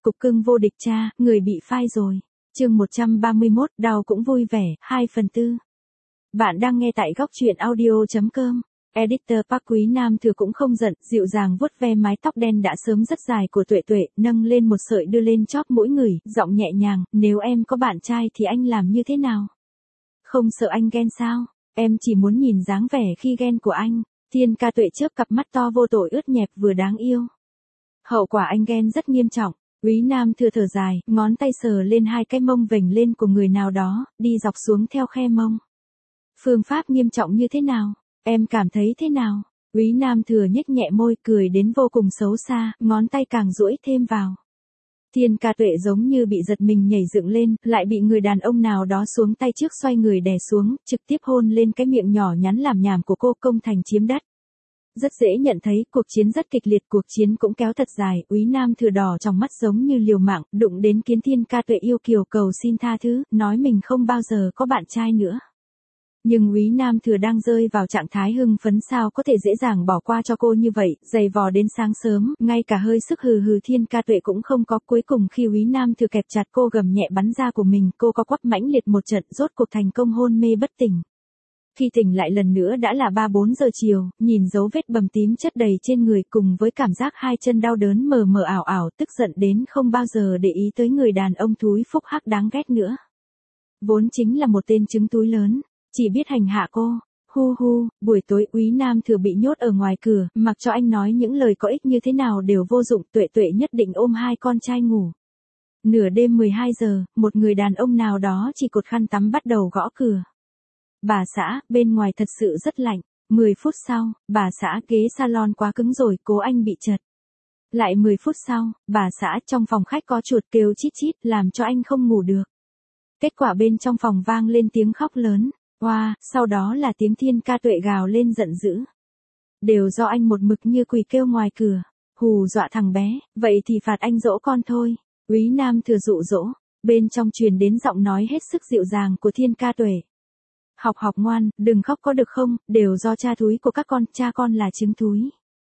Cục cưng vô địch cha, người bị phai rồi. Chương 131, đau cũng vui vẻ, 2/4. Bạn đang nghe tại góc truyện audio.com. Editor Park Quý Nam Thừa cũng không giận, dịu dàng vuốt ve mái tóc đen đã sớm rất dài của Tuệ Tuệ, nâng lên một sợi đưa lên chóp mũi người, giọng nhẹ nhàng, nếu em có bạn trai thì anh làm như thế nào? Không sợ anh ghen sao? Em chỉ muốn nhìn dáng vẻ khi ghen của anh. Thiên Ca Tuệ chớp cặp mắt to vô tội ướt nhẹp vừa đáng yêu. Hậu quả anh ghen rất nghiêm trọng. Quý Nam Thừa thở dài, ngón tay sờ lên hai cái mông vểnh lên của người nào đó, đi dọc xuống theo khe mông. Phương pháp nghiêm trọng như thế nào? Em cảm thấy thế nào? Quý Nam Thừa nhếch nhẹ môi cười đến vô cùng xấu xa, ngón tay càng duỗi thêm vào. Thiên Ca Tuệ giống như bị giật mình nhảy dựng lên, lại bị người đàn ông nào đó xuống tay trước xoay người đè xuống, trực tiếp hôn lên cái miệng nhỏ nhắn làm nhảm của cô, công thành chiếm đất. Rất dễ nhận thấy, cuộc chiến rất kịch liệt, cuộc chiến cũng kéo thật dài, Úy Nam Thừa đỏ trong mắt giống như liều mạng, đụng đến khiến Thiên Ca Tuệ yêu kiều cầu xin tha thứ, nói mình không bao giờ có bạn trai nữa. Nhưng Úy Nam Thừa đang rơi vào trạng thái hưng phấn, sao có thể dễ dàng bỏ qua cho cô như vậy, giày vò đến sáng sớm, ngay cả hơi sức hừ hừ Thiên Ca Tuệ cũng không có. Cuối cùng khi Úy Nam Thừa kẹp chặt cô gầm nhẹ bắn ra của mình, cô có quắp mãnh liệt một trận, rốt cuộc thành công hôn mê bất tỉnh. Khi tỉnh lại lần nữa đã là 3-4 giờ chiều, nhìn dấu vết bầm tím chất đầy trên người cùng với cảm giác hai chân đau đớn mờ mờ ảo ảo, tức giận đến không bao giờ để ý tới người đàn ông thúi phúc hắc đáng ghét nữa. Vốn chính là một tên trứng túi lớn, chỉ biết hành hạ cô. Hu hu, buổi tối Úy Nam Thừa bị nhốt ở ngoài cửa, mặc cho anh nói những lời có ích như thế nào đều vô dụng, Tuệ Tuệ nhất định ôm hai con trai ngủ. Nửa đêm 12 giờ, một người đàn ông nào đó chỉ cột khăn tắm bắt đầu gõ cửa. Bà xã, bên ngoài thật sự rất lạnh. 10 phút sau, bà xã, ghế salon quá cứng rồi, cố anh bị trật. Lại 10 phút sau, bà xã, trong phòng khách có chuột kêu chít chít, làm cho anh không ngủ được. Kết quả bên trong phòng vang lên tiếng khóc lớn. Oa, sau đó là tiếng Thiên Ca Tuệ gào lên giận dữ. Đều do anh một mực như quỳ kêu ngoài cửa. Hù dọa thằng bé, vậy thì phạt anh dỗ con thôi. Úy Nam Thừa dụ dỗ, bên trong truyền đến giọng nói hết sức dịu dàng của Thiên Ca Tuệ. Học học ngoan, đừng khóc có được không, đều do cha thúi của các con, cha con là trứng thúi.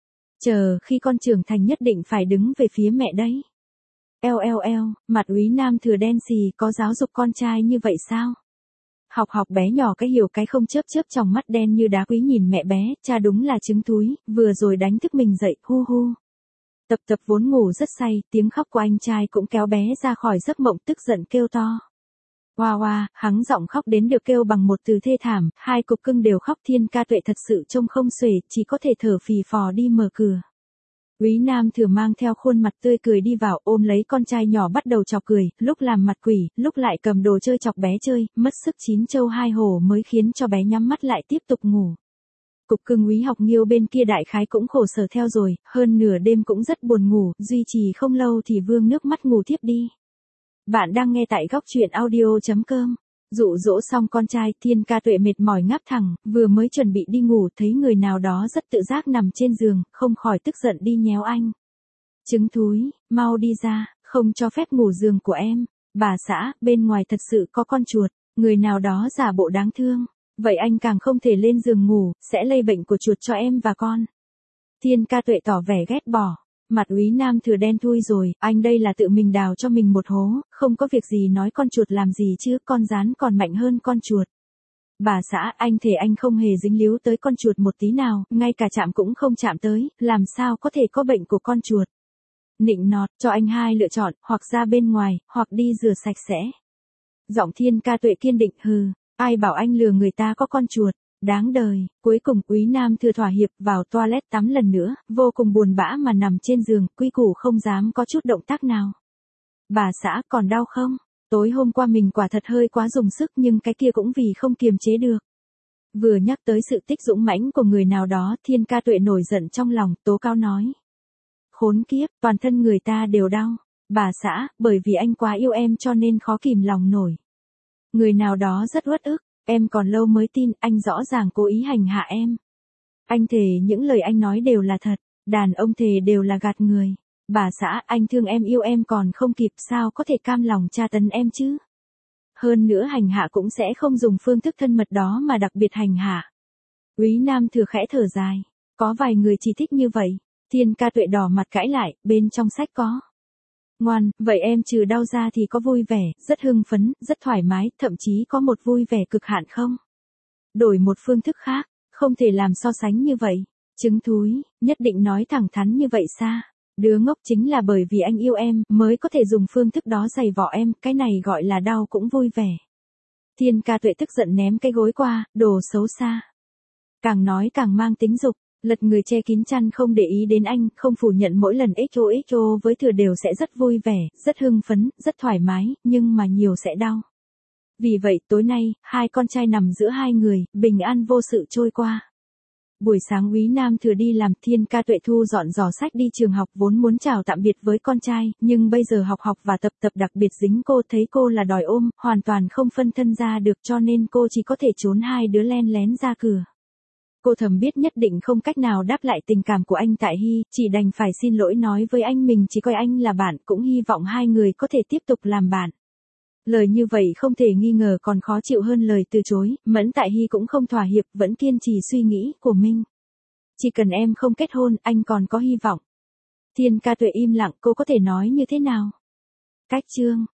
Chờ khi con trưởng thành nhất định phải đứng về phía mẹ đấy. Eo, mặt Úy Nam Thừa đen xì, có giáo dục con trai như vậy sao? Học học bé nhỏ cái hiểu cái không, chớp chớp tròng mắt đen như đá quý nhìn mẹ bé, cha đúng là trứng thúi, vừa rồi đánh thức mình dậy, hu hu. Tập vốn ngủ rất say, tiếng khóc của anh trai cũng kéo bé ra khỏi giấc mộng, tức giận kêu to. Hoa, hắn giọng khóc đến được kêu bằng một từ thê thảm, hai cục cưng đều khóc. Thiên Ca Tuệ thật sự trông không xuể, chỉ có thể thở phì phò đi mở cửa. Úy Nam Thừa mang theo khuôn mặt tươi cười đi vào, ôm lấy con trai nhỏ bắt đầu chọc cười, lúc làm mặt quỷ, lúc lại cầm đồ chơi chọc bé chơi, mất sức chín châu hai hổ mới khiến cho bé nhắm mắt lại tiếp tục ngủ. Cục cưng Úy Học Nghiêu bên kia đại khái cũng khổ sở theo rồi, hơn nửa đêm cũng rất buồn ngủ, duy trì không lâu thì vương nước mắt ngủ tiếp đi. Bạn đang nghe tại góc truyện audio.com. Dụ dỗ xong con trai, Thiên Ca Tuệ mệt mỏi ngáp thẳng, vừa mới chuẩn bị đi ngủ thấy người nào đó rất tự giác nằm trên giường, không khỏi tức giận đi nhéo anh. Trứng thúi, mau đi ra, không cho phép ngủ giường của em. Bà xã, bên ngoài thật sự có con chuột, người nào đó giả bộ đáng thương. Vậy anh càng không thể lên giường ngủ, sẽ lây bệnh của chuột cho em và con. Thiên Ca Tuệ tỏ vẻ ghét bỏ. Mặt Úy Nam Thừa đen thui rồi, anh đây là tự mình đào cho mình một hố, không có việc gì nói con chuột làm gì chứ, con gián còn mạnh hơn con chuột. Bà xã, anh thề anh không hề dính líu tới con chuột một tí nào, ngay cả chạm cũng không chạm tới, làm sao có thể có bệnh của con chuột. Nịnh nọt, cho anh hai lựa chọn, hoặc ra bên ngoài, hoặc đi rửa sạch sẽ. Giọng Thiên Ca Tuệ kiên định, hừ, ai bảo anh lừa người ta có con chuột. Đáng đời, cuối cùng Úy Nam Thừa thỏa hiệp vào toilet tắm lần nữa, vô cùng buồn bã mà nằm trên giường, quy củ không dám có chút động tác nào. Bà xã, còn đau không? Tối hôm qua mình quả thật hơi quá dùng sức nhưng cái kia cũng vì không kiềm chế được. Vừa nhắc tới sự tích dũng mãnh của người nào đó, Thiên Ca Tuệ nổi giận trong lòng, tố cáo nói. Khốn kiếp, toàn thân người ta đều đau. Bà xã, bởi vì anh quá yêu em cho nên khó kìm lòng nổi. Người nào đó rất uất ức. Em còn lâu mới tin, anh rõ ràng cố ý hành hạ em. Anh thề những lời anh nói đều là thật, đàn ông thề đều là gạt người. Bà xã, anh thương em yêu em còn không kịp, sao có thể cam lòng tra tấn em chứ? Hơn nữa hành hạ cũng sẽ không dùng phương thức thân mật đó mà đặc biệt hành hạ. Úy Nam Thừa khẽ thở dài, có vài người chỉ thích như vậy. Thiên Ca Tuệ đỏ mặt cãi lại, bên trong sách có. Ngoan, vậy em trừ đau ra thì có vui vẻ, rất hưng phấn, rất thoải mái, thậm chí có một vui vẻ cực hạn không? Đổi một phương thức khác, không thể làm so sánh như vậy. Trứng thúi, nhất định nói thẳng thắn như vậy sao? Đứa ngốc, chính là bởi vì anh yêu em, mới có thể dùng phương thức đó giày vò em, cái này gọi là đau cũng vui vẻ. Thiên Ca Tuệ tức giận ném cái gối qua, đồ xấu xa. Càng nói càng mang tính dục, lật người che kín chăn không để ý đến anh, không phủ nhận mỗi lần XOXO với Thừa đều sẽ rất vui vẻ, rất hưng phấn, rất thoải mái, nhưng mà nhiều sẽ đau. Vì vậy tối nay, hai con trai nằm giữa hai người, bình an vô sự trôi qua. Buổi sáng Úy Nam Thừa đi làm, Thiên Ca Tuệ thu dọn giỏ sách đi trường học, vốn muốn chào tạm biệt với con trai, nhưng bây giờ học và tập đặc biệt dính cô, thấy cô là đòi ôm, hoàn toàn không phân thân ra được, cho nên cô chỉ có thể trốn hai đứa len lén ra cửa. Cô thầm biết nhất định không cách nào đáp lại tình cảm của anh tại Hy, chỉ đành phải xin lỗi nói với anh mình chỉ coi anh là bạn, cũng hy vọng hai người có thể tiếp tục làm bạn. Lời như vậy không thể nghi ngờ còn khó chịu hơn lời từ chối, Mẫn Tại Hy cũng không thỏa hiệp, vẫn kiên trì suy nghĩ của mình. Chỉ cần em không kết hôn, anh còn có hy vọng. Thiên Ca Tuệ im lặng, cô có thể nói như thế nào? Cách chương